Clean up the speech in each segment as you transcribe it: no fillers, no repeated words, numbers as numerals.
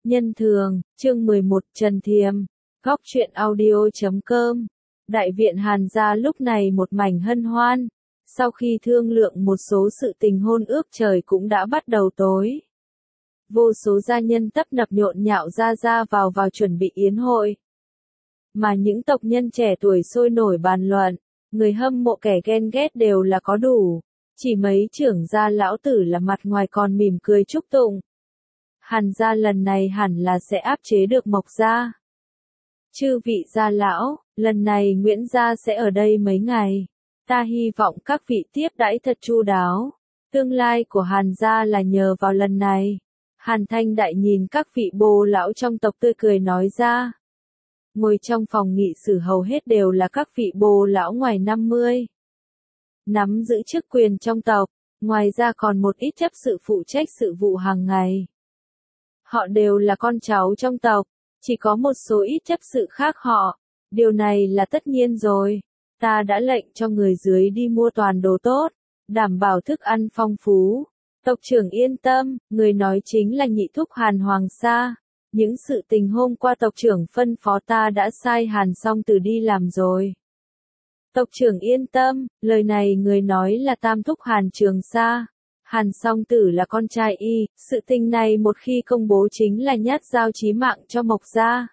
Nhân thường, chương 11, Trần Thiềm, góc truyện audio.com. Đại viện Hàn gia lúc này một mảnh hân hoan. Sau khi thương lượng một số sự tình hôn ước trời cũng đã bắt đầu tối. Vô số gia nhân tấp nập nhộn nhạo ra vào chuẩn bị yến hội. Mà những tộc nhân trẻ tuổi sôi nổi bàn luận, người hâm mộ kẻ ghen ghét đều là có đủ. Chỉ mấy trưởng gia lão tử là mặt ngoài còn mỉm cười chúc tụng. Hàn gia lần này hẳn là sẽ áp chế được Mộc gia. Chư vị gia lão, lần này Nguyễn gia sẽ ở đây mấy ngày. Ta hy vọng các vị tiếp đãi thật chu đáo. Tương lai của Hàn gia là nhờ vào lần này. Hàn Thanh Đại nhìn các vị bồ lão trong tộc tươi cười nói ra. Ngồi trong phòng nghị sự hầu hết đều là các vị bồ lão ngoài 50. Nắm giữ chức quyền trong tộc, ngoài ra còn một ít chấp sự phụ trách sự vụ hàng ngày. Họ đều là con cháu trong tộc, chỉ có một số ít chấp sự khác họ. Điều này là tất nhiên rồi. Ta đã lệnh cho người dưới đi mua toàn đồ tốt, đảm bảo thức ăn phong phú. Tộc trưởng yên tâm, người nói chính là nhị thúc Hàn Hoàng Sa. Những sự tình hôm qua tộc trưởng phân phó ta đã sai Hàn Song Tử đi làm rồi. Tộc trưởng yên tâm, lời này người nói là tam thúc Hàn Trường Sa. Hàn Song Tử là con trai y, sự tình này một khi công bố chính là nhát dao chí mạng cho Mộc gia.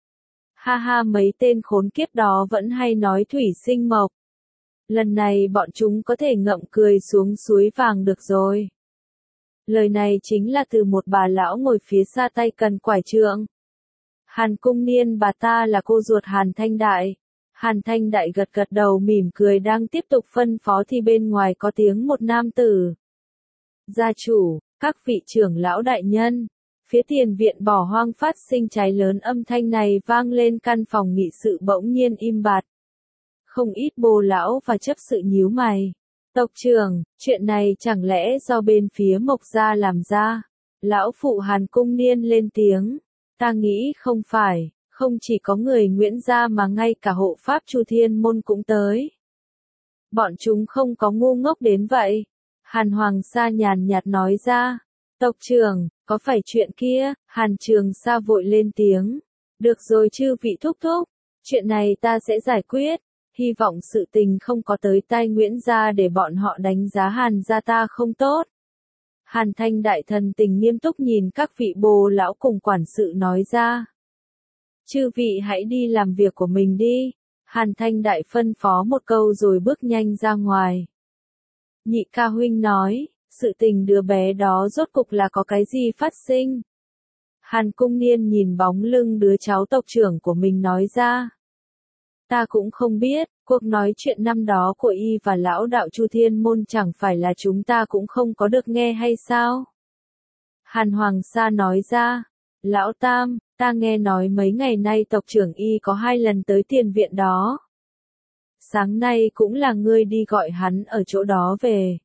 Ha ha, mấy tên khốn kiếp đó vẫn hay nói thủy sinh mộc. Lần này bọn chúng có thể ngậm cười xuống suối vàng được rồi. Lời này chính là từ một bà lão ngồi phía xa tay cần quải trượng. Hàn Cung Niên bà ta là cô ruột Hàn Thanh Đại. Hàn Thanh Đại gật gật đầu mỉm cười đang tiếp tục phân phó thì bên ngoài có tiếng một nam tử. Gia chủ, các vị trưởng lão đại nhân. Phía tiền viện bỏ hoang phát sinh cháy lớn, âm thanh này vang lên căn phòng nghị sự bỗng nhiên im bặt. Không ít bồ lão và chấp sự nhíu mày. Tộc trưởng, chuyện này chẳng lẽ do bên phía Mộc gia làm ra? Lão phụ Hàn Cung Niên lên tiếng. Ta nghĩ không phải, không chỉ có người Nguyễn gia mà ngay cả hộ pháp Chu Thiên Môn cũng tới. Bọn chúng không có ngu ngốc đến vậy. Hàn Hoàng Sa nhàn nhạt nói ra. Tộc trưởng, có phải chuyện kia? Hàn Trường Sa vội lên tiếng. Được rồi chư vị thúc thúc, chuyện này ta sẽ giải quyết. Hy vọng sự tình không có tới tai Nguyễn gia để bọn họ đánh giá Hàn gia ta không tốt. Hàn Thanh Đại thần tình nghiêm túc nhìn các vị bồ lão cùng quản sự nói ra. Chư vị hãy đi làm việc của mình đi. Hàn Thanh Đại phân phó một câu rồi bước nhanh ra ngoài. Nhị ca huynh nói, sự tình đứa bé đó rốt cục là có cái gì phát sinh? Hàn Cung Niên nhìn bóng lưng đứa cháu tộc trưởng của mình nói ra. Ta cũng không biết, cuộc nói chuyện năm đó của y và lão đạo Chu Thiên Môn chẳng phải là chúng ta cũng không có được nghe hay sao? Hàn Hoàng Sa nói ra. Lão Tam, ta nghe nói mấy ngày nay tộc trưởng y có 2 lần tới tiền viện đó. Sáng nay cũng là ngươi đi gọi hắn ở chỗ đó về.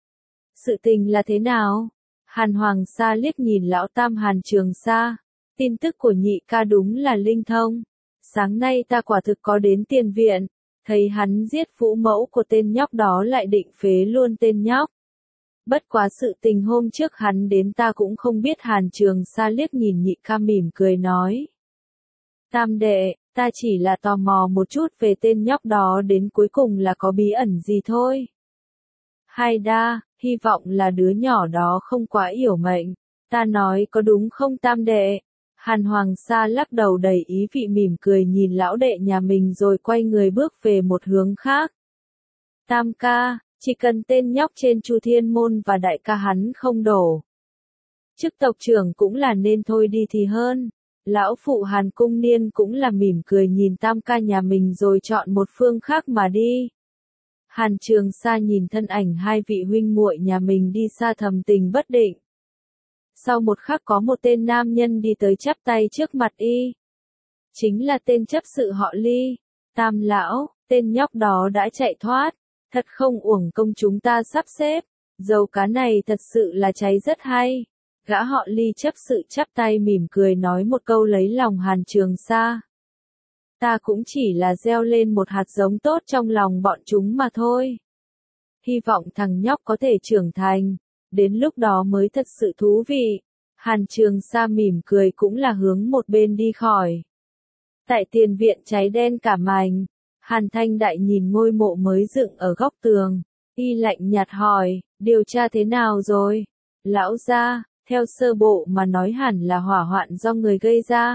Sự tình là thế nào? Hàn Hoàng Sa liếc nhìn lão Tam Hàn Trường Sa. Tin tức của nhị ca đúng là linh thông. Sáng nay ta quả thực có đến tiền viện. Thấy hắn giết phụ mẫu của tên nhóc đó lại định phế luôn tên nhóc. Bất quá sự tình hôm trước hắn đến ta cũng không biết. Hàn Trường Sa liếc nhìn nhị ca mỉm cười nói. Tam đệ, ta chỉ là tò mò một chút về tên nhóc đó đến cuối cùng là có bí ẩn gì thôi. Hai đa, hy vọng là đứa nhỏ đó không quá yểu mệnh. Ta nói có đúng không tam đệ? Hàn Hoàng Sa lắc đầu đầy ý vị mỉm cười nhìn lão đệ nhà mình rồi quay người bước về một hướng khác. Tam ca, chỉ cần tên nhóc trên Chu Thiên Môn và đại ca hắn không đổ. Chức tộc trưởng cũng là nên thôi đi thì hơn. Lão phụ Hàn Cung Niên cũng là mỉm cười nhìn tam ca nhà mình rồi chọn một phương khác mà đi. Hàn Trường Sa nhìn thân ảnh 2 vị huynh muội nhà mình đi xa thầm tình bất định. Sau một khắc có một tên nam nhân đi tới chắp tay trước mặt y. Chính là tên chấp sự họ Ly. Tam lão, tên nhóc đó đã chạy thoát. Thật không uổng công chúng ta sắp xếp. Dầu cá này thật sự là cháy rất hay. Gã họ Ly chấp sự chắp tay mỉm cười nói một câu lấy lòng Hàn Trường Sa. Ta cũng chỉ là gieo lên một hạt giống tốt trong lòng bọn chúng mà thôi. Hy vọng thằng nhóc có thể trưởng thành. Đến lúc đó mới thật sự thú vị. Hàn Trường Sa mỉm cười cũng là hướng một bên đi khỏi. Tại tiền viện cháy đen cả mành, Hàn Thanh Đại nhìn ngôi mộ mới dựng ở góc tường, y lạnh nhạt hỏi, điều tra thế nào rồi? Lão gia, theo sơ bộ mà nói hẳn là hỏa hoạn do người gây ra.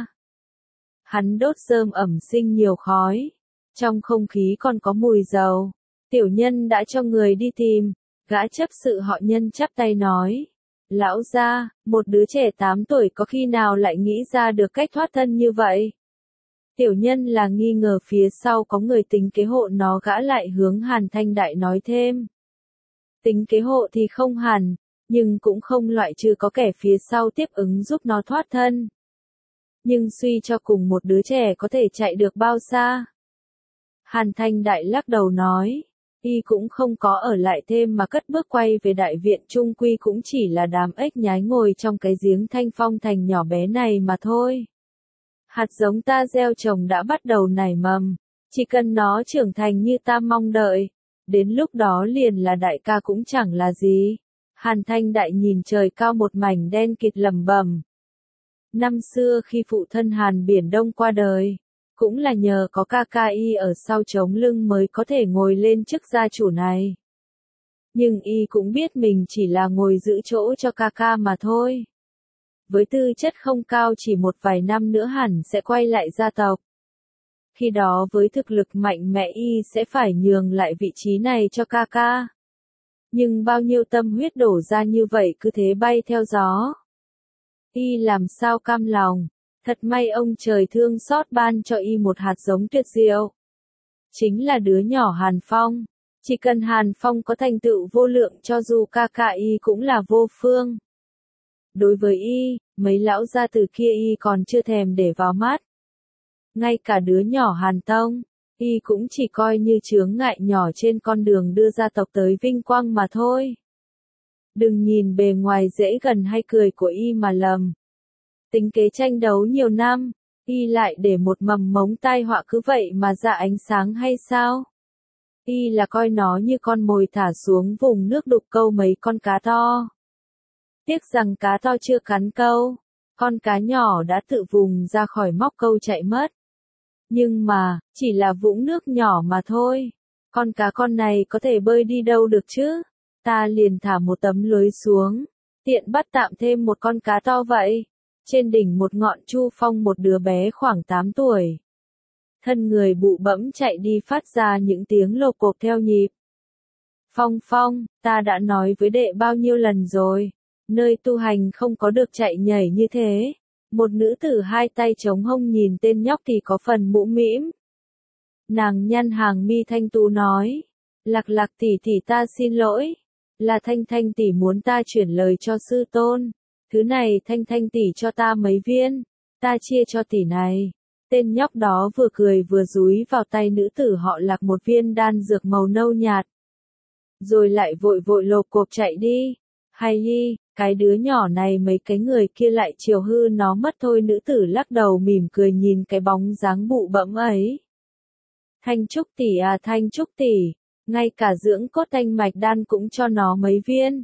Hắn đốt rơm ẩm sinh nhiều khói, trong không khí còn có mùi dầu. Tiểu nhân đã cho người đi tìm, gã chấp sự họ Nhân chắp tay nói. Lão gia, một đứa trẻ 8 tuổi có khi nào lại nghĩ ra được cách thoát thân như vậy? Tiểu nhân là nghi ngờ phía sau có người tính kế hộ nó, gã lại hướng Hàn Thanh Đại nói thêm. Tính kế hộ thì không hẳn, nhưng cũng không loại trừ có kẻ phía sau tiếp ứng giúp nó thoát thân. Nhưng suy cho cùng một đứa trẻ có thể chạy được bao xa? Hàn Thanh Đại lắc đầu nói, y cũng không có ở lại thêm mà cất bước quay về đại viện, chung quy cũng chỉ là đám ếch nhái ngồi trong cái giếng Thanh Phong Thành nhỏ bé này mà thôi. Hạt giống ta gieo trồng đã bắt đầu nảy mầm, chỉ cần nó trưởng thành như ta mong đợi, đến lúc đó liền là đại ca cũng chẳng là gì. Hàn Thanh Đại nhìn trời cao một mảnh đen kịt lẩm bẩm. Năm xưa khi phụ thân Hàn Biển Đông qua đời, cũng là nhờ có ca ca y ở sau chống lưng mới có thể ngồi lên chức gia chủ này. Nhưng y cũng biết mình chỉ là ngồi giữ chỗ cho ca ca mà thôi. Với tư chất không cao, chỉ một vài năm nữa hẳn sẽ quay lại gia tộc. Khi đó với thực lực mạnh mẽ y sẽ phải nhường lại vị trí này cho ca ca. Nhưng bao nhiêu tâm huyết đổ ra như vậy cứ thế bay theo gió. Y làm sao cam lòng, thật may ông trời thương xót ban cho y một hạt giống tuyệt diệu. Chính là đứa nhỏ Hàn Phong, chỉ cần Hàn Phong có thành tựu vô lượng cho dù ca ca y cũng là vô phương. Đối với y, mấy lão gia tử kia y còn chưa thèm để vào mắt. Ngay cả đứa nhỏ Hàn Tông, y cũng chỉ coi như chướng ngại nhỏ trên con đường đưa gia tộc tới vinh quang mà thôi. Đừng nhìn bề ngoài dễ gần hay cười của y mà lầm. Tính kế tranh đấu nhiều năm, y lại để một mầm mống tai họa cứ vậy mà ra ánh sáng hay sao? Y là coi nó như con mồi thả xuống vùng nước đục câu mấy con cá to. Tiếc rằng cá to chưa cắn câu, con cá nhỏ đã tự vùng ra khỏi móc câu chạy mất. Nhưng mà, chỉ là vũng nước nhỏ mà thôi. Con cá con này có thể bơi đi đâu được chứ? Ta liền thả một tấm lưới xuống, tiện bắt tạm thêm một con cá to vậy. Trên đỉnh một ngọn chu phong một đứa bé khoảng 8 tuổi. Thân người bụ bẫm chạy đi phát ra những tiếng lộp cộp theo nhịp. Phong Phong, ta đã nói với đệ bao nhiêu lần rồi, nơi tu hành không có được chạy nhảy như thế. Một nữ tử hai tay chống hông nhìn tên nhóc thì có phần mũ mĩm. Nàng nhăn hàng mi thanh tú nói, Lạc Lạc tỷ tỷ ta xin lỗi, là Thanh Thanh tỷ muốn ta chuyển lời cho sư tôn. Thứ này Thanh Thanh tỷ cho ta mấy viên, ta chia cho tỷ này. Tên nhóc đó vừa cười vừa dúi vào tay nữ tử họ Lạc một viên đan dược màu nâu nhạt. Rồi lại vội vội lộp cộp chạy đi. Hay đi, cái đứa nhỏ này mấy cái người kia lại chiều hư nó mất thôi. Nữ tử lắc đầu mỉm cười nhìn cái bóng dáng bụ bẫm ấy. Thanh Trúc tỷ à, Thanh Trúc tỷ, ngay cả dưỡng cốt thanh mạch đan cũng cho nó mấy viên.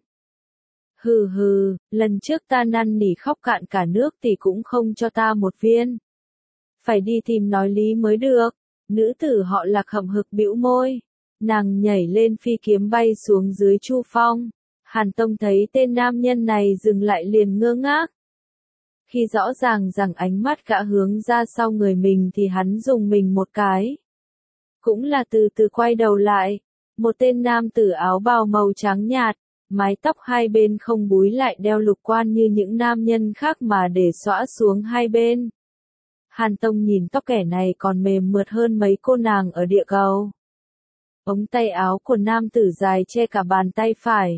Hừ hừ, lần trước ta năn nỉ khóc cạn cả nước thì cũng không cho ta một viên. Phải đi tìm nói lý mới được. Nữ tử họ Lạc hậm hực bĩu môi. Nàng nhảy lên phi kiếm bay xuống dưới chu phong. Hàn Tông thấy tên nam nhân này dừng lại liền ngơ ngác. Khi rõ ràng rằng ánh mắt gã hướng ra sau người mình thì hắn dùng mình một cái. Cũng là từ từ quay đầu lại. Một tên nam tử áo bào màu trắng nhạt. Mái tóc hai bên không búi lại đeo lục quan như những nam nhân khác mà để xõa xuống hai bên. Hàn Tông nhìn tóc kẻ này còn mềm mượt hơn mấy cô nàng ở địa cầu. Ống tay áo của nam tử dài che cả bàn tay phải.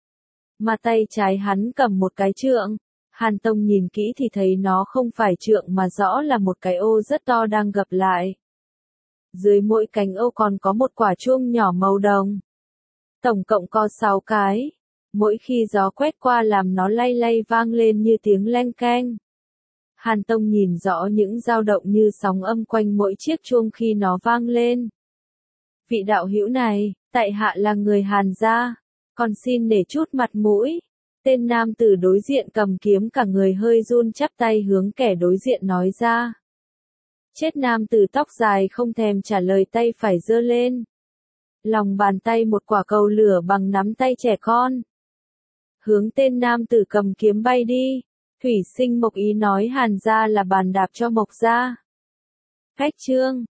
Mà tay trái hắn cầm một cái trượng. Hàn Tông nhìn kỹ thì thấy nó không phải trượng mà rõ là một cái ô rất to đang gập lại. Dưới mỗi cánh ô còn có một quả chuông nhỏ màu đồng. Tổng cộng có 6 cái. Mỗi khi gió quét qua làm nó lay lay vang lên như tiếng leng keng. Hàn Tông nhìn rõ những dao động như sóng âm quanh mỗi chiếc chuông khi nó vang lên. Vị đạo hữu này, tại hạ là người Hàn gia, còn xin để chút mặt mũi. Tên nam tử đối diện cầm kiếm cả người hơi run chắp tay hướng kẻ đối diện nói ra. Chết nam tử tóc dài không thèm trả lời tay phải giơ lên. Lòng bàn tay một quả cầu lửa bằng nắm tay trẻ con. Hướng tên nam tử cầm kiếm bay đi. Thủy Sinh Mộc ý nói Hàn gia là bàn đạp cho Mộc gia. Khách chương.